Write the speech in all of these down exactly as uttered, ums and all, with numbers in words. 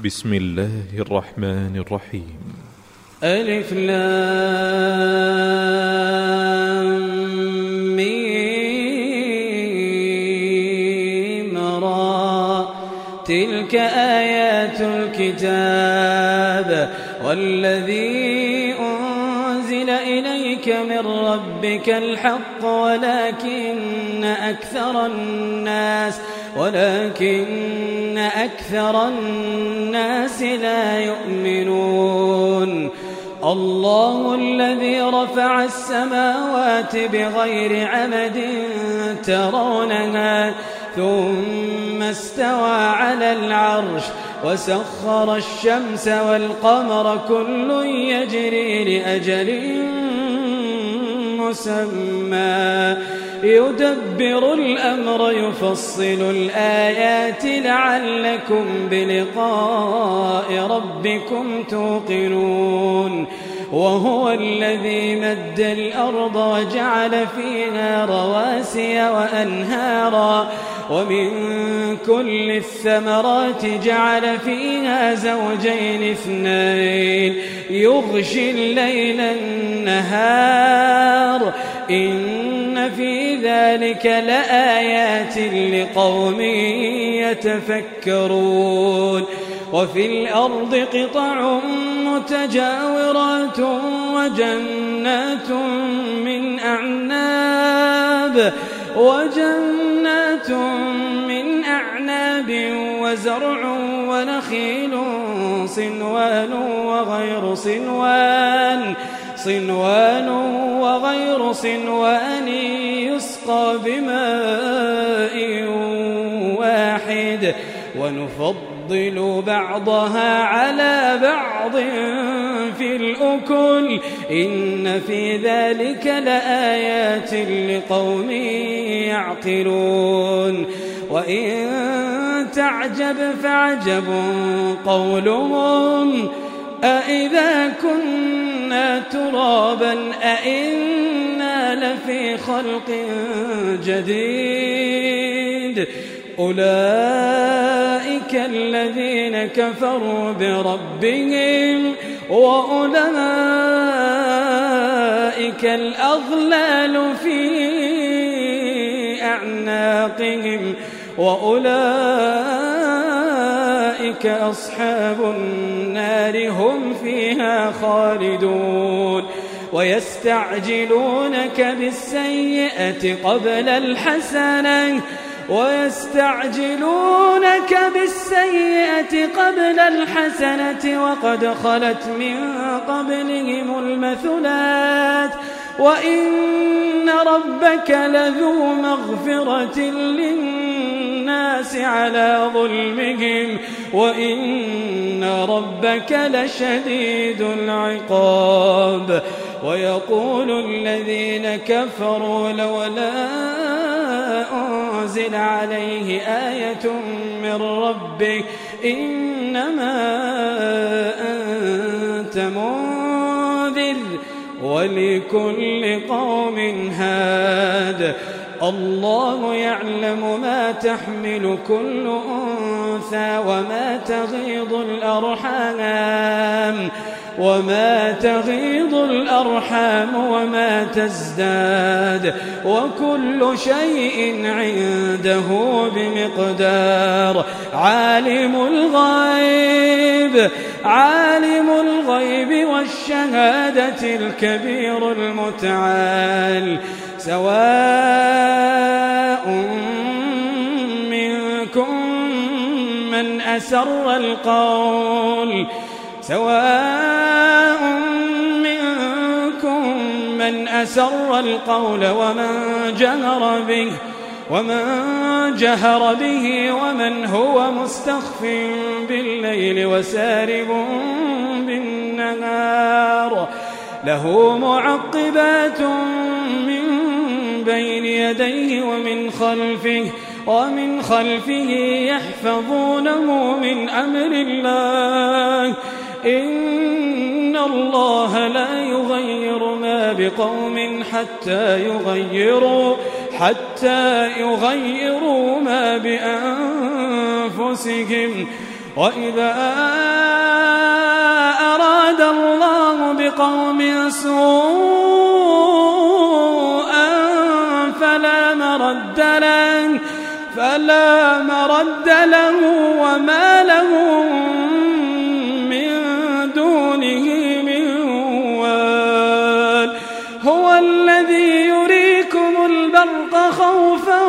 بسم الله الرحمن الرحيم. ألف لام ميم را تلك آيات الكتاب والذي أنزل إليك من ربك الحق ولكن أكثر الناس ولكن أكثر الناس لا يؤمنون. الله الذي رفع السماوات بغير عمد ترونها ثم استوى على العرش وسخر الشمس والقمر كل يجري لأجل مسمى يدبر الأمر يفصل الآيات لعلكم بلقاء ربكم توقنون. وهو الذي مد الأرض وجعل فيها رواسي وأنهارا ومن كل الثمرات جعل فيها زوجين اثنين يغشي الليل النهار إن في ذلك لآيات لقوم يتفكرون. وفي الأرض قطع متجاورات وجنات من أعناب وجنات من أعناب وزرع ونخيل صنوان وغير صنوان صنوان وغير صنوان يسقى بماء واحد ونفضل بعضها على بعض في الأكل إن في ذلك لآيات لقوم يعقلون. وإن تعجب فعجب قولهم أإذا كنا ترابا أإنا لفي خلق جديد أولئك الذين كفروا بربهم وأولئك الأغلال في أعناقهم وأولئك أصحاب النار هم فيها خالدون. ويستعجلونك بالسيئة قبل الحسنة ويستعجلونك بالسيئة قبل الحسنة وقد خلت من قبلهم المثلات وإن ربك لذو مغفرة للناس على ظلمهم وإن ربك لشديد العقاب. ويقول الذين كفروا لولا أنزل عليه آية من ربه إنما أنت منذر ولكل قوم هاد. الله يعلم ما تحمل كل أنثى وما تغيض الأرحام وما تغيض الأرحام وما تزداد وكل شيء عنده بمقدار. عالم الغيب عالم الغيب والشهادة الكبير المتعال سواء منكم من أسر القول سواء منكم من أسر القول ومن جهر به ومن جهر به ومن هو مستخف بالليل وسارب بالنهار له معقبات من بين يديه ومن خلفه ومن خلفه يحفظونه من أمر الله إن الله لا يغير ما بقوم حتى يغيروا حتى يغيروا ما بأنفسهم أنفسهم وإذا أراد الله بقوم سوءا فلا مرد له فلا مرد له وما لهم من دونه من وال هو الذي يريكم البرق خوفا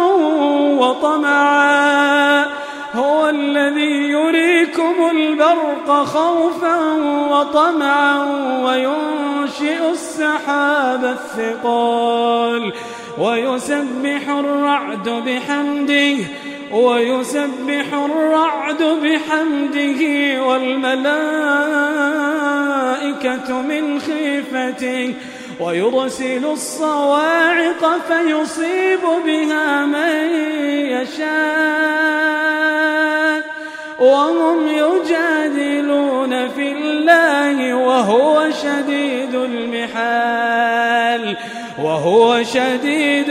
وطمعا هو الذي يريكم البرق خوفا وطمعا وينشئ السحاب الثقال ويسبح الرعد بحمده ويسبح الرعد بحمده والملائكة من خيفته ويرسل الصواعق فيصيب بها من يشاء وهم يجادلون في الله وهو شديد المحال وهو شديد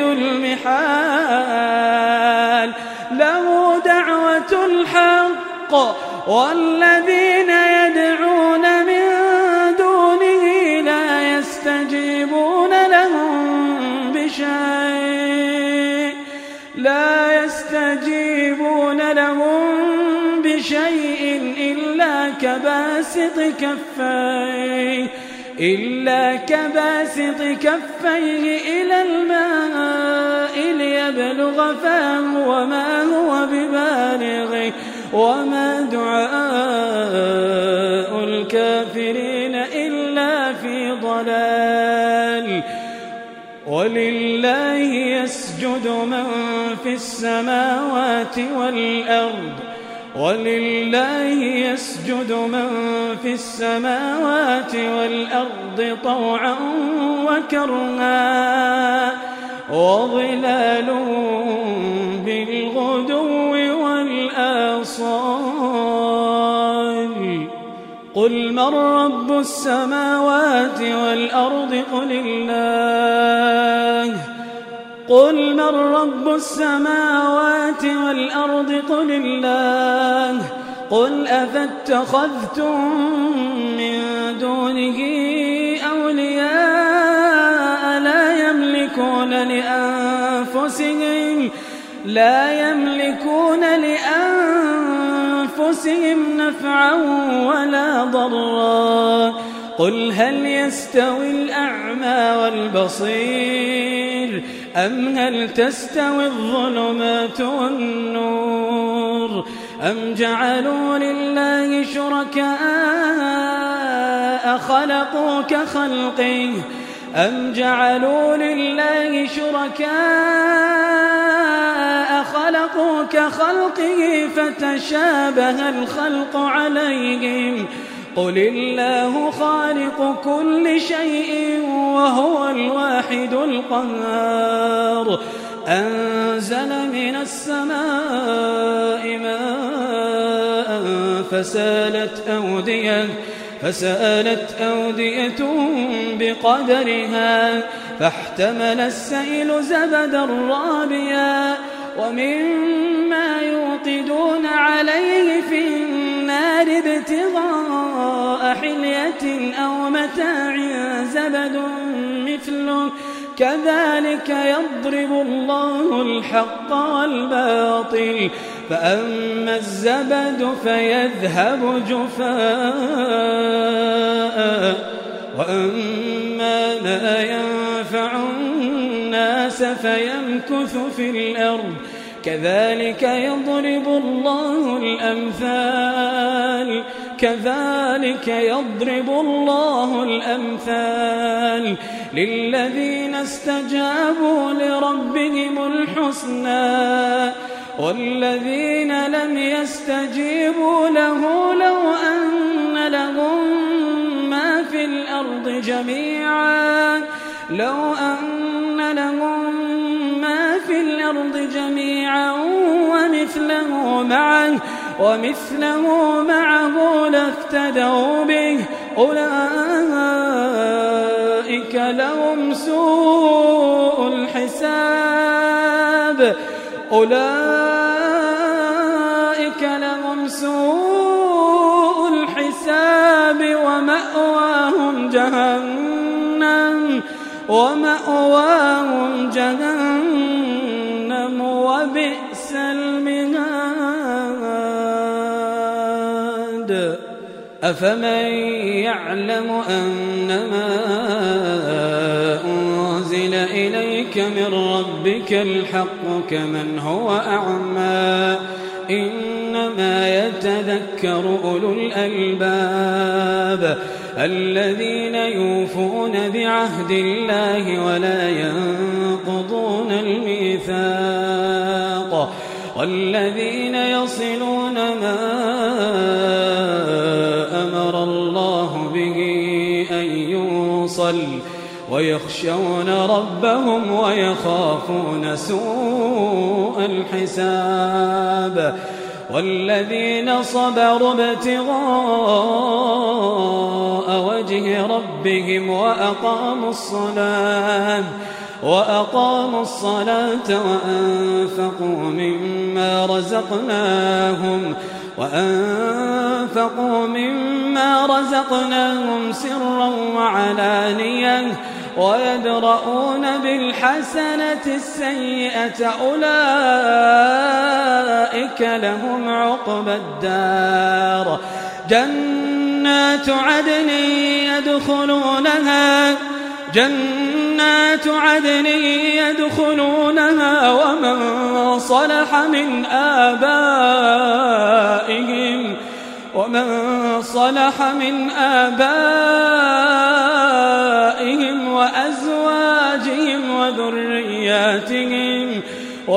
المحال له دعوة الحق والذين يدعون من دونه لا يستجيبون لهم بشيء لا يستجيبون لهم بشيء إلا كباسط كفيه إلا كباسط كفيه إلى الماء ليبلغ فاه وما هو ببالغه وما دعاء الكافرين إلا في ضلال ولله يسجد من في السماوات والأرض ولله يسجد من في السماوات والأرض طوعا وكرها وظلالهم بالغدو والآصال قل من رب السماوات والأرض قل الله قل من رب السماوات والأرض قل الله قل أفاتخذتم من دونه أولياء لا يملكون لأنفسهم لا يملكون لأنفسهم نفعا ولا ضرا قل هل يستوي الأعمى والبصير أم هل تستوي الظلمات والنور أم جعلوا لله شركاء خلقوا كخلقه أم جعلوا لله شركاء خلقوا كخلقه فتشابه الخلق عليهم قل الله خالق كل شيء وهو الواحد القهار أنزل من السماء ماء فسالت أودية فسالت أودية بقدرها فاحتمل السيل زبدا رابيا ومما يوقدون عليه في النار ابتغاء حلية أو متاع زبد مثله كذلك يضرب الله الحق والباطل فأما الزبد فيذهب جفاء وأما ما ينفع الناس فيمكث في الأرض كذلك يضرب الله الأمثال كذلك يضرب الله الأمثال للذين استجابوا لربهم الحسنى والذين لم يستجيبوا له لو أن لهم ما في الأرض جميعا لو أن لهم ما في الأرض جميعا ومثله معه ومثله معه لافتدوا به أولئك لهم سوء الحساب أولئك سوء الحساب ومأواهم جهنم ومأواهم جهنم وبئس المهاد. أفمن يعلم أنما أنزل إليك من ربك الحق كمن هو أعمى إنما يتذكر أولو الألباب الذين يوفون بعهد الله ولا ينقضون الميثاق والذين يصلون ما أمر الله به أن يوصل ويخشون ربهم ويخافون سوء الحساب والذين صبروا ابتغاء وجه ربهم وأقاموا الصلاة وأقاموا الصلاة وأنفقوا مما رزقناهم وأنفقوا مما رزقناهم سرا وعلانية ويدرؤون بالحسنة السيئة أولئك لهم عقبى الدار جنات عدن يدخلونها جنات عدن يدخلونها ومن صلح من آبائهم ومن صلح من آبائهم وأزواجهم وذرياتهم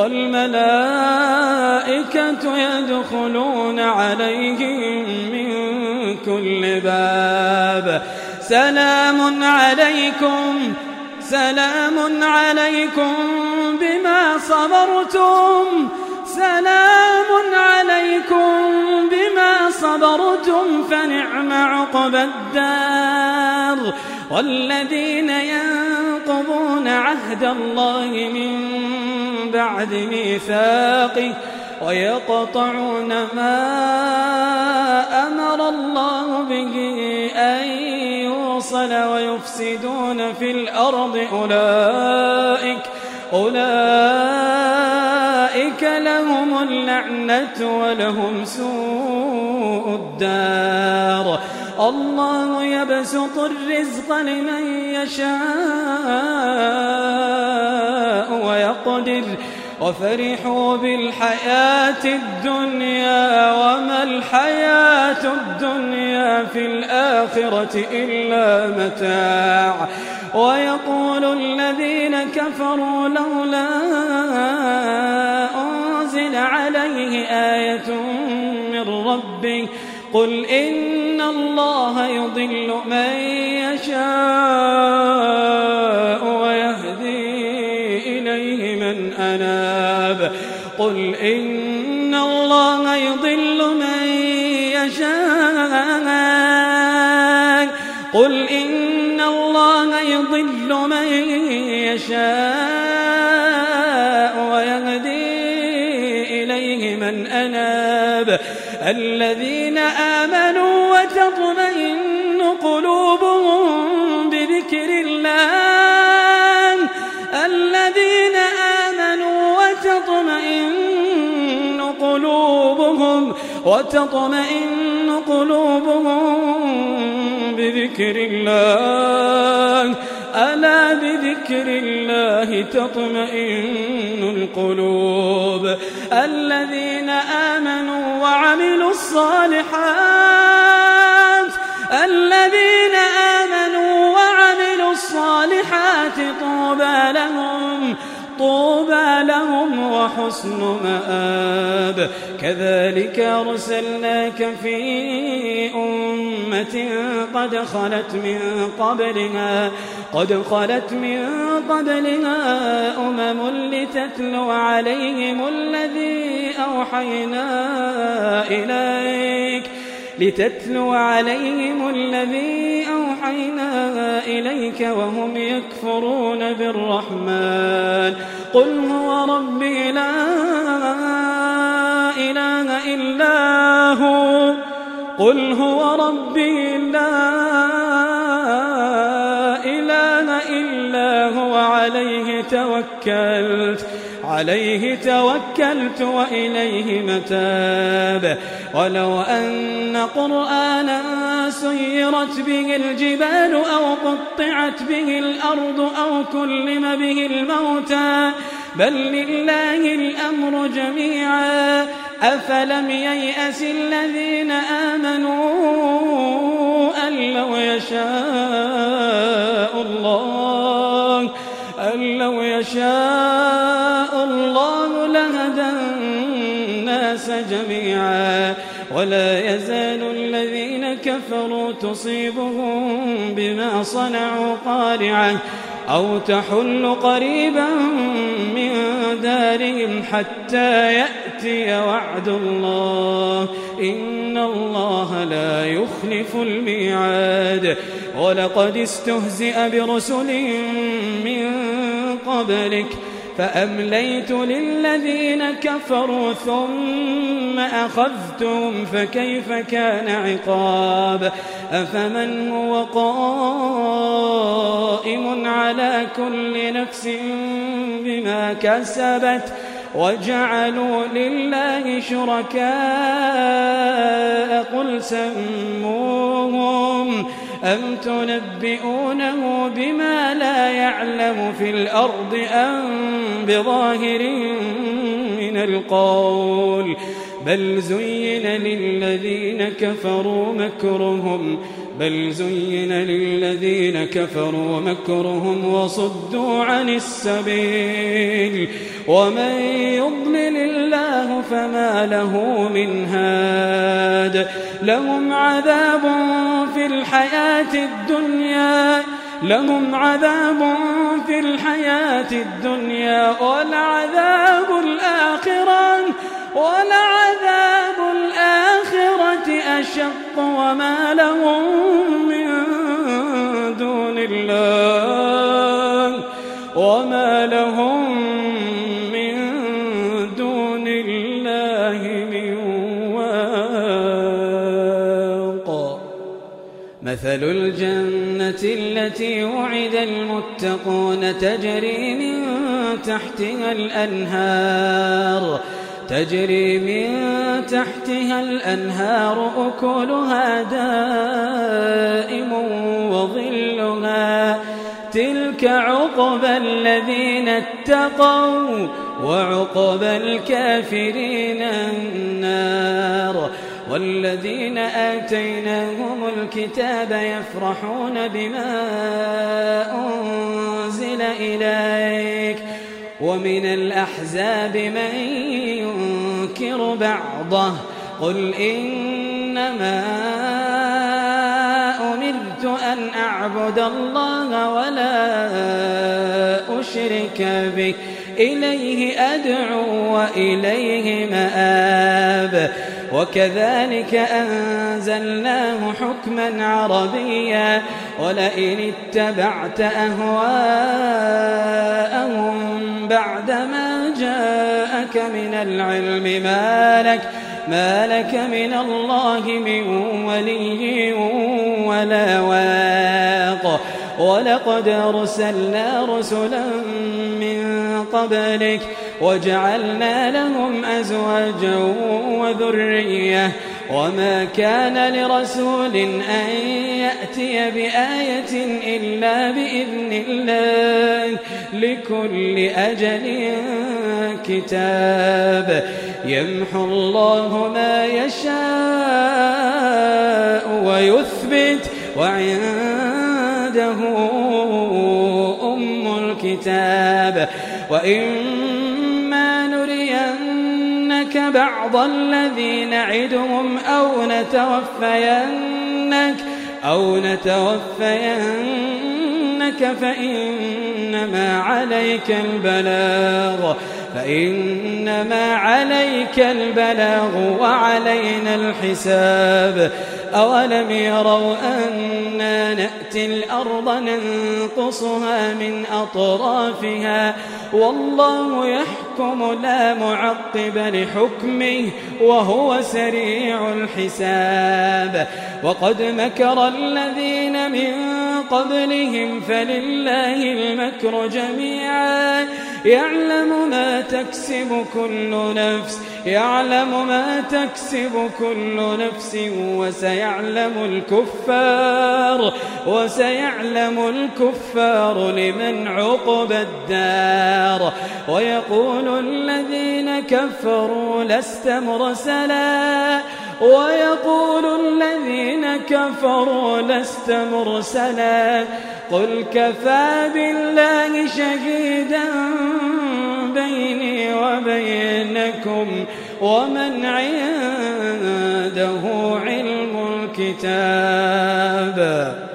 والملائكة يدخلون عليهم من كل باب سلام عليكم سلام عليكم بما صبرتم سلام عليكم بما صبرتم فنعم عقبى الدار والذين ينقضون عهد الله من بعد ميثاقه ويقطعون ما أمر الله به أن يوصل ويفسدون في الأرض أولئك أولئك لهم اللعنة ولهم سوء الدار الله يبسط الرزق لمن يشاء ويقدر وفرحوا بالحياة الدنيا وما الحياة الدنيا في الآخرة إلا متاع ويقول الذين كفروا لولا أنزل عليه آية من ربه قل إن الله يضل من يشاء ويهدي إليه من أناب قل إن الله يضل من يشاء قل إن الله يضل من يشاء ويهدي إليه من أناب الذين آمنوا وتطمئن قلوبهم بذكر الله الذين آمنوا وتطمئن قلوبهم وتطمئن قلوبهم بذكر الله ألا بذكر الله تطمئن القلوب الذين آمنوا وعملوا الصالحات الذين آمنوا وعملوا الصالحات طوبى لهم طوبى لهم وحسن مآب كذلك أرسلناك في أمة قد خلت من قبلها قد خلت من قبلها أمم لتتلو عليهم الذي أوحينا إليك لتتلو عليهم الذي أوحينا إليك وهم يكفرون بالرحمن قل هو ربي لا إله إلا هو قل هو ربي لا إله إلا هو عليه توكلت عليه توكلت وإليه متاب ولو أن قرآنا سيرت به الجبال أو قطعت به الأرض أو كلم به الموتى بل لله الأمر جميعا أفلم ييأس الذين آمنوا أن لو يشاء الله أن لو يشاء الله لهدى الناس جميعا ولا يزال الذين كفروا تصيبهم بما صنعوا قارعة أو تحل قريبا من دارهم حتى يأتي وعد الله إن الله لا يخلف الميعاد ولقد استهزئ برسل من قبلك فأمليت للذين كفروا ثم أخذتهم فكيف كان عقاب أفمن هو قائم على كل نفس بما كسبت وجعلوا لله شركاء قل سموهم أم تنبئونه بما لا يعلم في الأرض أم بظاهر من القول بل زين للذين كفروا مكرهم بل زين للذين كفروا مكرهم وصدوا عن السبيل ومن يضلل الله فما له من هاد لهم عذاب في الحياة الدنيا لهم عذاب في الحياة الدنيا ولعذاب الآخرة ولعذاب الآخرة أشق وما لهم من دون الله وما لهم من دون الله من واق مثل الجنة التي وعد المتقون تجري من تحتها الأنهار تجري من تحتها الأنهار أكلها دائم وظلها تلك عقبى الذين اتقوا وعقبى الكافرين النار والذين آتيناهم الكتاب يفرحون بما أنزل إليك ومن الأحزاب من ينكر بعضه قل إنما أمرت أن أعبد الله ولا أشرك به إليه أدعو وإليه مآب وكذلك أنزلناه حكما عربيا ولئن اتبعت أهواءهم بعدما جاءك من العلم ما لك ما لك من الله من ولي ولا واق ولقد أرسلنا رسلا من قبلك وجعلنا لهم أزواجا وذرية وما كان لرسول أن يأتي بآية إلا بإذن الله لكل أجل كتاب يمحو الله ما يشاء ويثبت وعنده أم الكتاب وإما نرينك بعض الذي نعدهم أو نتوفينك أو نتوفينك إنك فإنما عليك البلاغ فإنما عليك البلاغ وعلينا الحساب أولم يروا أنا نأتي الأرض ننقصها من أطرافها والله يحكم لا معقب لحكمه وهو سريع الحساب وقد مكر الذين من قبلهم فلله المكر جميعا يعلم ما تكسب كل نفس يعلم ما تكسب كل نفس وسيعلم الكفار وسيعلم الكفار لمن عقبى الدار ويقول الذين كفروا لست مرسلا ويقول الذين كفروا لست مرسلا قل كفى بالله شهيدا بيني وبينكم ومن عنده علم الكتاب